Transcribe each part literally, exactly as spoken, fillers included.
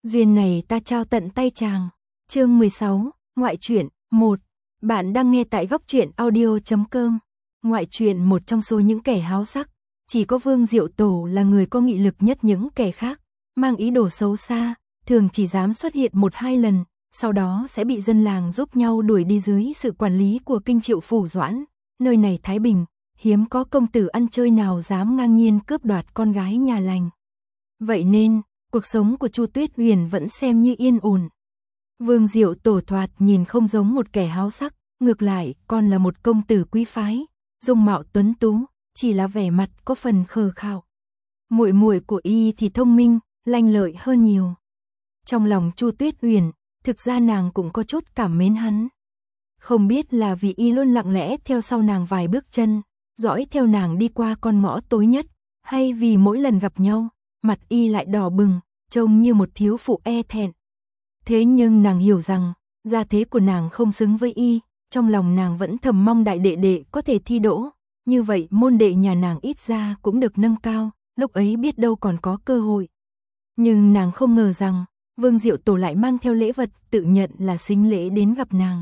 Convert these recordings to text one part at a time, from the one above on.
Duyên này ta trao tận tay chàng. Chương mười sáu, ngoại truyện một. Bạn đang nghe tại góc truyện audio chấm com. Ngoại truyện một trong số những kẻ háo sắc, chỉ có Vương Diệu Tổ là người có nghị lực nhất những kẻ khác, mang ý đồ xấu xa, thường chỉ dám xuất hiện một hai lần, sau đó sẽ bị dân làng giúp nhau đuổi đi dưới sự quản lý của Kinh Triệu Phủ Doãn. Nơi này thái bình, hiếm có công tử ăn chơi nào dám ngang nhiên cướp đoạt con gái nhà lành. Vậy nên, cuộc sống của Chu Tuyết Huyền vẫn xem như yên ổn. Vương Diệu Tổ thoạt nhìn không giống một kẻ háo sắc, ngược lại còn là một công tử quý phái, dung mạo tuấn tú, chỉ là vẻ mặt có phần khờ khạo. Muội muội của y thì thông minh, lanh lợi hơn nhiều. Trong lòng Chu Tuyết Huyền, thực ra nàng cũng có chút cảm mến hắn. Không biết là vì y luôn lặng lẽ theo sau nàng vài bước chân, dõi theo nàng đi qua con ngõ tối nhất, hay vì mỗi lần gặp nhau, mặt y lại đỏ bừng, trông như một thiếu phụ e thẹn. Thế nhưng nàng hiểu rằng, gia thế của nàng không xứng với y, trong lòng nàng vẫn thầm mong đại đệ đệ có thể thi đỗ, như vậy môn đệ nhà nàng ít ra cũng được nâng cao, lúc ấy biết đâu còn có cơ hội. Nhưng nàng không ngờ rằng, Vương Diệu Tổ lại mang theo lễ vật tự nhận là sính lễ đến gặp nàng.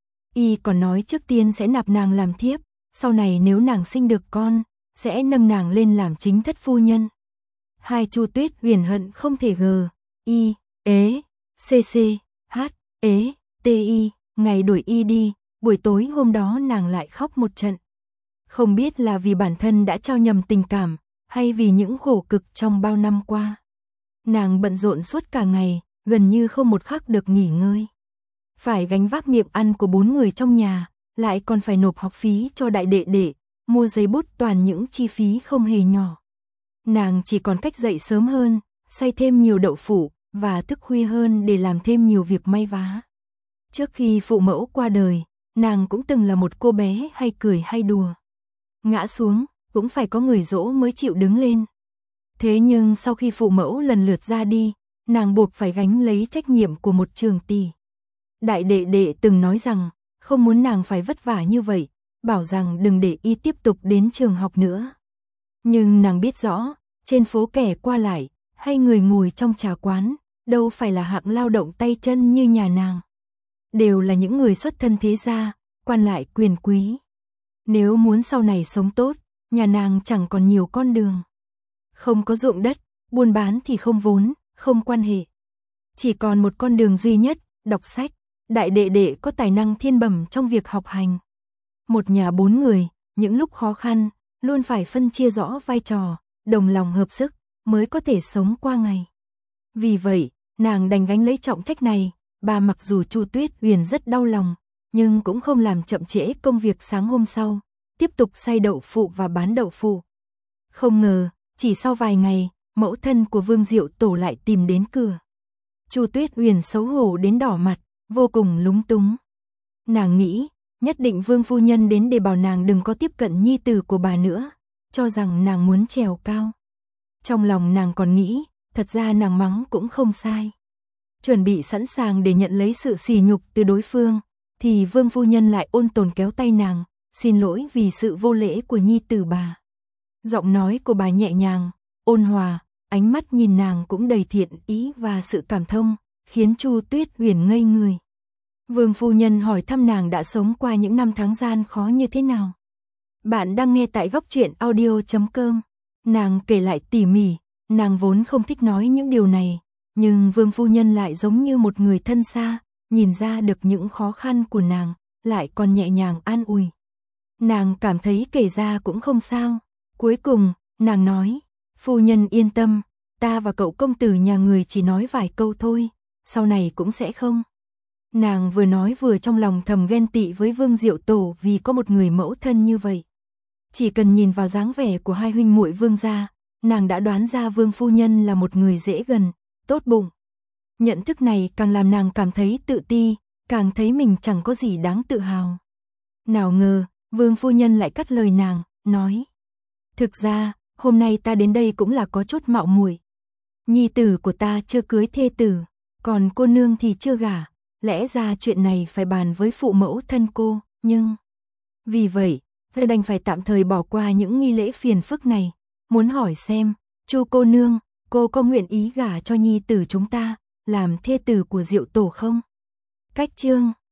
Y còn nói trước tiên sẽ nạp nàng làm thiếp, sau này nếu nàng sinh được con, sẽ nâng nàng lên làm chính thất phu nhân. Hai Chu Tuyết Huyền hận không thể gờ, y, ế, cc, h, ế, ti, ngày đuổi y đi, buổi tối hôm đó nàng lại khóc một trận. Không biết là vì bản thân đã trao nhầm tình cảm, hay vì những khổ cực trong bao năm qua. Nàng bận rộn suốt cả ngày, gần như không một khắc được nghỉ ngơi. Phải gánh vác miệng ăn của bốn người trong nhà, lại còn phải nộp học phí cho đại đệ đệ, mua giấy bút, toàn những chi phí không hề nhỏ. Nàng chỉ còn cách dậy sớm hơn, xay thêm nhiều đậu phụ, và thức khuya hơn để làm thêm nhiều việc may vá. Trước khi phụ mẫu qua đời, nàng cũng từng là một cô bé hay cười hay đùa. Ngã xuống, cũng phải có người dỗ mới chịu đứng lên. Thế nhưng sau khi phụ mẫu lần lượt ra đi, nàng buộc phải gánh lấy trách nhiệm của một trường tỷ. Đại đệ đệ từng nói rằng, không muốn nàng phải vất vả như vậy, bảo rằng đừng để y tiếp tục đến trường học nữa. Nhưng nàng biết rõ, trên phố kẻ qua lại, hay người ngồi trong trà quán, đâu phải là hạng lao động tay chân như nhà nàng. Đều là những người xuất thân thế gia, quan lại quyền quý. Nếu muốn sau này sống tốt, nhà nàng chẳng còn nhiều con đường. Không có ruộng đất, buôn bán thì không vốn, không quan hệ. Chỉ còn một con đường duy nhất, đọc sách. Đại đệ đệ có tài năng thiên bẩm trong việc học hành. Một nhà bốn người, những lúc khó khăn, luôn phải phân chia rõ vai trò, đồng lòng hợp sức, mới có thể sống qua ngày. Vì vậy, nàng đành gánh lấy trọng trách này. Bà mặc dù Chu Tuyết Huyền rất đau lòng, nhưng cũng không làm chậm trễ công việc sáng hôm sau, tiếp tục xay đậu phụ và bán đậu phụ. Không ngờ, chỉ sau vài ngày, mẫu thân của Vương Diệu Tổ lại tìm đến cửa. Chu Tuyết Huyền xấu hổ đến đỏ mặt, vô cùng lúng túng. Nàng nghĩ, nhất định Vương phu nhân đến để bảo nàng đừng có tiếp cận nhi tử của bà nữa, cho rằng nàng muốn trèo cao. Trong lòng nàng còn nghĩ, thật ra nàng mắng cũng không sai. Chuẩn bị sẵn sàng để nhận lấy sự sỉ nhục từ đối phương, thì Vương phu nhân lại ôn tồn kéo tay nàng, xin lỗi vì sự vô lễ của nhi tử bà. Giọng nói của bà nhẹ nhàng, ôn hòa, ánh mắt nhìn nàng cũng đầy thiện ý và sự cảm thông, khiến Chu Tuyết Huyền ngây người. Vương phu nhân hỏi thăm nàng đã sống qua những năm tháng gian khó như thế nào. Bạn đang nghe tại góc truyện audio chấm com. Nàng kể lại tỉ mỉ, nàng vốn không thích nói những điều này, nhưng Vương phu nhân lại giống như một người thân xa, nhìn ra được những khó khăn của nàng, lại còn nhẹ nhàng an ủi. Nàng cảm thấy kể ra cũng không sao. Cuối cùng, nàng nói, phu nhân yên tâm, ta và cậu công tử nhà người chỉ nói vài câu thôi, sau này cũng sẽ không. Nàng vừa nói vừa trong lòng thầm ghen tị với Vương Diệu Tổ vì có một người mẫu thân như vậy. Chỉ cần nhìn vào dáng vẻ của hai huynh muội Vương gia, nàng đã đoán ra Vương phu nhân là một người dễ gần, tốt bụng. Nhận thức này càng làm nàng cảm thấy tự ti, càng thấy mình chẳng có gì đáng tự hào. Nào ngờ, Vương phu nhân lại cắt lời nàng, nói: "Thực ra, hôm nay ta đến đây cũng là có chút mạo muội. Nhi tử của ta chưa cưới thê tử, còn cô nương thì chưa gả, lẽ ra chuyện này phải bàn với phụ mẫu thân cô, nhưng vì vậy, ta đành phải tạm thời bỏ qua những nghi lễ phiền phức này, muốn hỏi xem, Chu cô nương, cô có nguyện ý gả cho nhi tử chúng ta, làm thê tử của Diệu Tổ không? Cách chương